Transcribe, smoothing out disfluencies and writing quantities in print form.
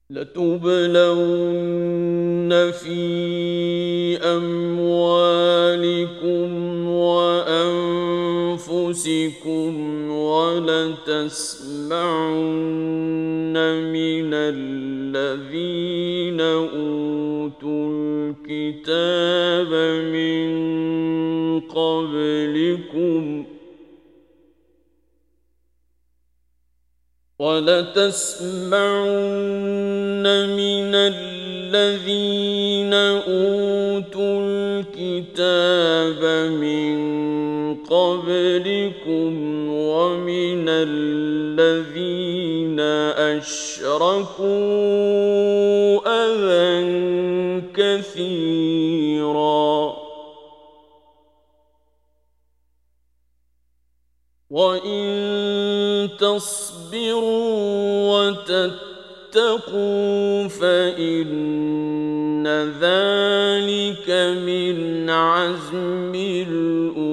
لتبلون في أموالكم وأنفسكم ولتسمعن من الذين أوتوا الكتاب من قبلكم ومن الذين أشركوا أذى كثيرا وإن تصبروا وتتقوا فإن ذلك من عزم الأمور.